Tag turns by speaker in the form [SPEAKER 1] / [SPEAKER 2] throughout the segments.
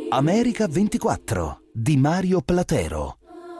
[SPEAKER 1] America 24 di Mario Platero.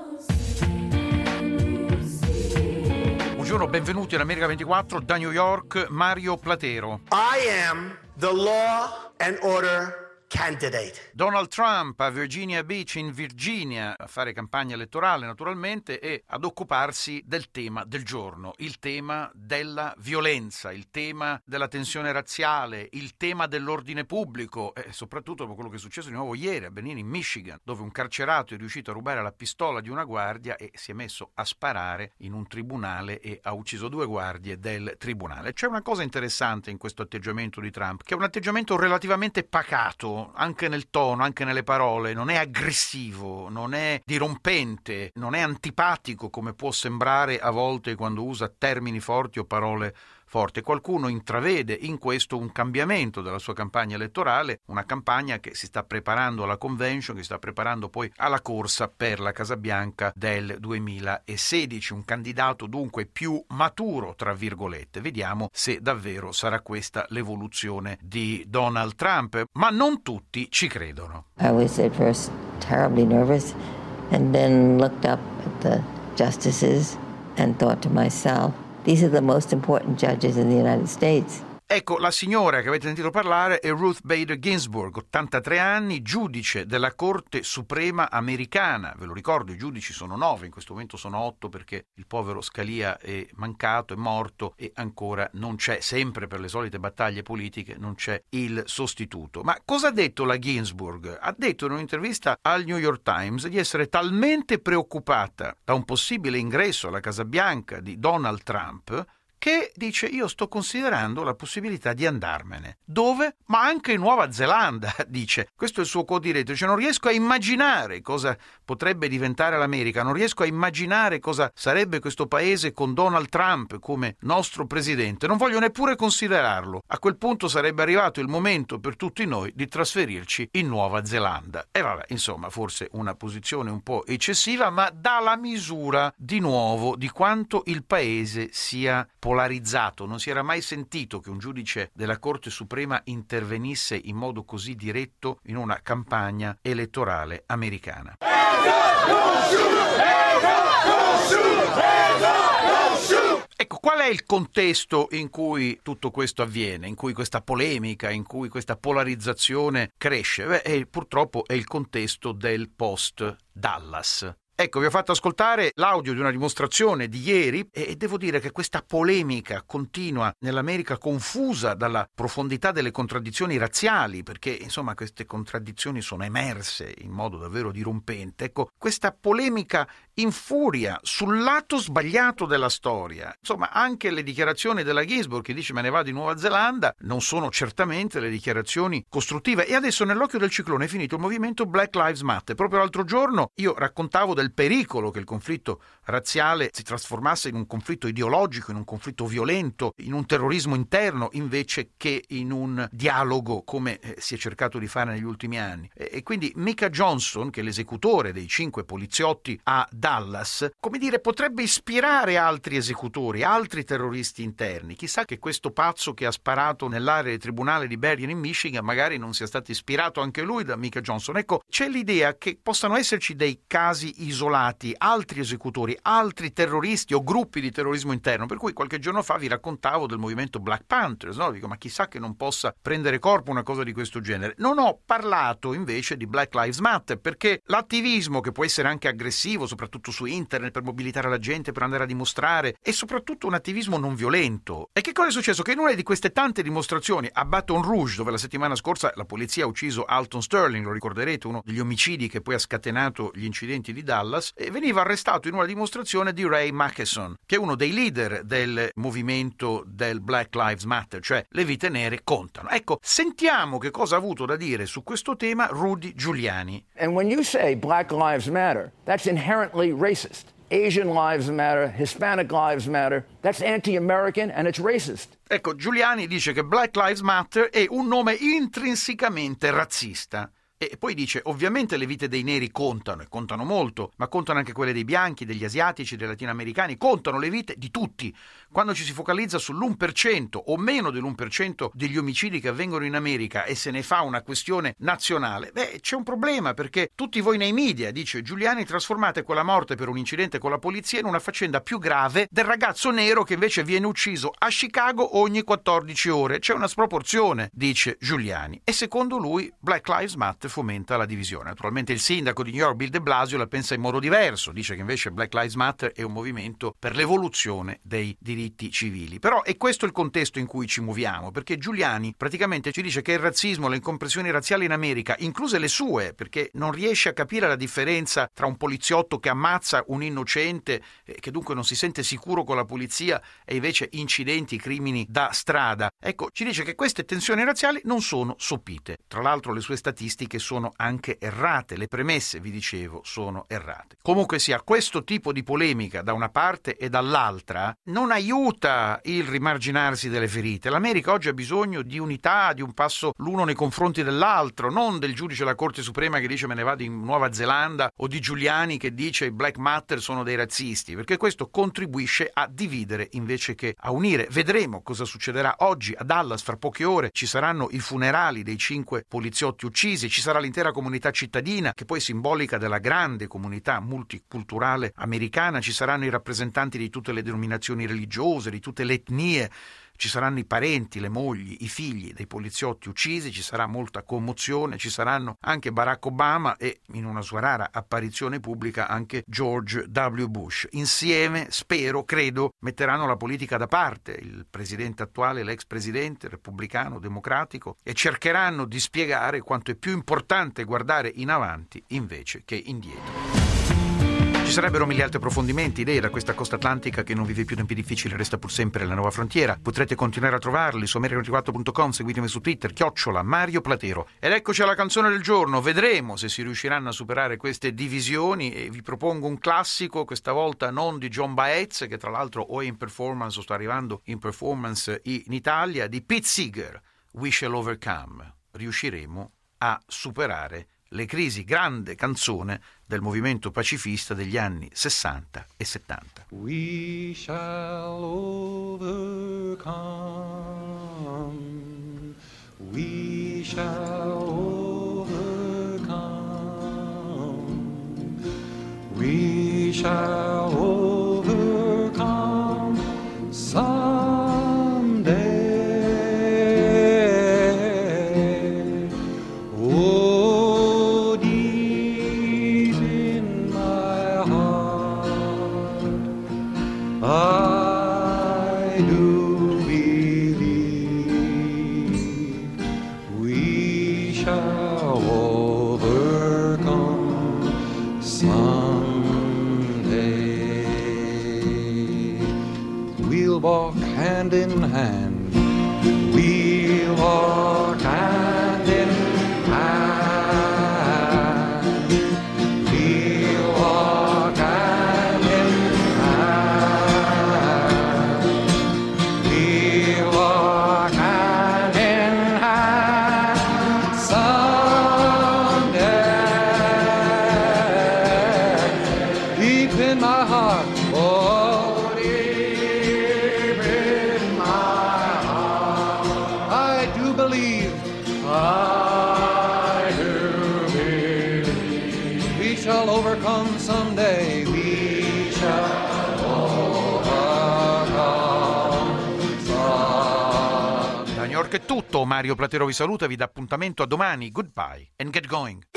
[SPEAKER 2] Buongiorno, benvenuti all'America 24 da New York, Mario Platero.
[SPEAKER 3] I am the law and order candidate.
[SPEAKER 2] Donald Trump a Virginia Beach in Virginia a fare campagna elettorale naturalmente e ad occuparsi del tema del giorno, il tema della violenza, il tema della tensione razziale, il tema dell'ordine pubblico e soprattutto dopo quello che è successo di nuovo ieri a Benini in Michigan, dove un carcerato è riuscito a rubare la pistola di una guardia e si è messo a sparare in un tribunale e ha ucciso 2 guardie del tribunale. C'è una cosa interessante in questo atteggiamento di Trump, che è un atteggiamento relativamente pacato, anche nel tono, anche nelle parole, non è aggressivo, non è dirompente, non è antipatico come può sembrare a volte quando usa termini forti o parole forti. Qualcuno intravede in questo un cambiamento della sua campagna elettorale, una campagna che si sta preparando alla convention, che si sta preparando poi alla corsa per la Casa Bianca del 2016, un candidato dunque più maturo, tra virgolette. Vediamo se davvero sarà questa l'evoluzione di Donald Trump, ma non tutti ci credono.
[SPEAKER 4] I was at first terribly nervous and then looked up at the justices and thought to myself, these are the most important judges in the United States.
[SPEAKER 2] Ecco, la signora che avete sentito parlare è Ruth Bader Ginsburg, 83 anni, giudice della Corte Suprema americana. Ve lo ricordo, i giudici sono 9, in questo momento sono 8 perché il povero Scalia è mancato, è morto e ancora non c'è, sempre per le solite battaglie politiche, non c'è il sostituto. Ma cosa ha detto la Ginsburg? Ha detto in un'intervista al New York Times di essere talmente preoccupata da un possibile ingresso alla Casa Bianca di Donald Trump che dice: io sto considerando la possibilità di andarmene. Dove? Ma anche in Nuova Zelanda, dice. Questo è il suo co-diretto. Dice: non riesco a immaginare cosa potrebbe diventare l'America, non riesco a immaginare cosa sarebbe questo paese con Donald Trump come nostro presidente, non voglio neppure considerarlo. A quel punto sarebbe arrivato il momento per tutti noi di trasferirci in Nuova Zelanda. E vabbè, insomma, forse una posizione un po' eccessiva, ma dà la misura di nuovo di quanto il paese sia polarizzato. Non si era mai sentito che un giudice della Corte Suprema intervenisse in modo così diretto in una campagna elettorale americana. Ecco, qual è il contesto in cui tutto questo avviene, in cui questa polemica, in cui questa polarizzazione cresce? Purtroppo è il contesto del post-Dallas. Ecco, vi ho fatto ascoltare l'audio di una dimostrazione di ieri e devo dire che questa polemica continua nell'America confusa dalla profondità delle contraddizioni razziali, perché insomma queste contraddizioni sono emerse in modo davvero dirompente. Ecco, questa polemica infuria sul lato sbagliato della storia. Insomma, anche le dichiarazioni della Ginsburg che dice me ne vado in Nuova Zelanda non sono certamente le dichiarazioni costruttive. E adesso nell'occhio del ciclone è finito il movimento Black Lives Matter. Proprio l'altro giorno io raccontavo del pericolo che il conflitto razziale si trasformasse in un conflitto ideologico, in un conflitto violento, in un terrorismo interno invece che in un dialogo come si è cercato di fare negli ultimi anni. E quindi Micah Johnson, che è l'esecutore dei 5 poliziotti a Dallas, come dire, potrebbe ispirare altri esecutori, altri terroristi interni. Chissà che questo pazzo che ha sparato nell'area del tribunale di Berrien in Michigan magari non sia stato ispirato anche lui da Micah Johnson. Ecco, c'è l'idea che possano esserci dei casi isolati, altri esecutori, altri terroristi o gruppi di terrorismo interno, per cui qualche giorno fa vi raccontavo del movimento Black Panthers, no? Dico, ma chissà che non possa prendere corpo una cosa di questo genere. Non ho parlato invece di Black Lives Matter, perché l'attivismo, che può essere anche aggressivo, soprattutto su internet, per mobilitare la gente, per andare a dimostrare, è soprattutto un attivismo non violento. E che cosa è successo? Che in una di queste tante dimostrazioni a Baton Rouge, dove la settimana scorsa la polizia ha ucciso Alton Sterling, lo ricorderete, uno degli omicidi che poi ha scatenato gli incidenti di Dallas, e veniva arrestato in una dimostrazione di Ray Macheson, che è uno dei leader del movimento del Black Lives Matter, cioè le vite nere contano. Ecco, sentiamo che cosa ha avuto da dire su questo tema Rudy Giuliani.
[SPEAKER 5] And when you say Black Lives Matter, that's inherently racist. Asian lives matter, Hispanic lives matter, that's anti-American and it's racist.
[SPEAKER 2] Ecco, Giuliani dice che Black Lives Matter è un nome intrinsecamente razzista. E poi dice, ovviamente le vite dei neri contano, e contano molto, ma contano anche quelle dei bianchi, degli asiatici, dei latinoamericani, contano le vite di tutti. Quando ci si focalizza sull'1% o meno dell'1% degli omicidi che avvengono in America e se ne fa una questione nazionale, c'è un problema, perché tutti voi nei media, dice Giuliani, trasformate quella morte per un incidente con la polizia in una faccenda più grave del ragazzo nero che invece viene ucciso a Chicago ogni 14 ore. C'è una sproporzione, dice Giuliani. E secondo lui Black Lives Matter fomenta la divisione. Naturalmente il sindaco di New York, Bill de Blasio, la pensa in modo diverso, dice che invece Black Lives Matter è un movimento per l'evoluzione dei diritti civili. Però è questo il contesto in cui ci muoviamo, perché Giuliani praticamente ci dice che il razzismo, le incomprensioni razziali in America, incluse le sue, perché non riesce a capire la differenza tra un poliziotto che ammazza un innocente, che dunque non si sente sicuro con la polizia, e invece incidenti, crimini da strada. Ecco, ci dice che queste tensioni razziali non sono sopite. Tra l'altro le sue statistiche sono anche errate, le premesse, vi dicevo, sono errate. Comunque sia, questo tipo di polemica da una parte e dall'altra non aiuta il rimarginarsi delle ferite. L'America oggi ha bisogno di unità, di un passo l'uno nei confronti dell'altro, non del giudice della Corte Suprema che dice me ne vado in Nuova Zelanda o di Giuliani che dice i Black Matter sono dei razzisti, perché questo contribuisce a dividere invece che a unire. Vedremo cosa succederà oggi a Dallas. Fra poche ore ci saranno i funerali dei 5 poliziotti uccisi, ci sarà l'intera comunità cittadina che poi è simbolica della grande comunità multiculturale americana, ci saranno i rappresentanti di tutte le denominazioni religiose, di tutte le etnie, ci saranno i parenti, le mogli, i figli dei poliziotti uccisi, ci sarà molta commozione, ci saranno anche Barack Obama e, in una sua rara apparizione pubblica, anche George W. Bush. Insieme, spero, credo, metteranno la politica da parte, il presidente attuale, l'ex presidente, repubblicano, democratico, e cercheranno di spiegare quanto è più importante guardare in avanti invece che indietro. Ci sarebbero mille altri approfondimenti, idee da questa costa atlantica che non vive più tempi difficili, resta pur sempre la nuova frontiera. Potrete continuare a trovarli su America24.com, seguitemi su Twitter, @Mario Platero. Ed eccoci alla canzone del giorno, vedremo se si riusciranno a superare queste divisioni e vi propongo un classico, questa volta non di John Baez, che tra l'altro o è in performance o sta arrivando in performance in Italia, di Pete Seeger, We Shall Overcome. Riusciremo a superare le crisi, grande canzone del movimento pacifista degli anni 60 e 70.
[SPEAKER 6] We shall overcome. We shall overcome. We shall overcome someday. I do believe we shall overcome someday. We'll walk hand in hand. We'll walk hand in hand. We'll walk hand in hand. We'll walk hand in hand someday. Deep in my heart, oh, deep in my heart, I do believe, I do believe we shall overcome someday. We shall overcome someday.
[SPEAKER 2] Da New York è tutto, Mario Platero vi saluta, vi dà appuntamento a domani, goodbye and get going.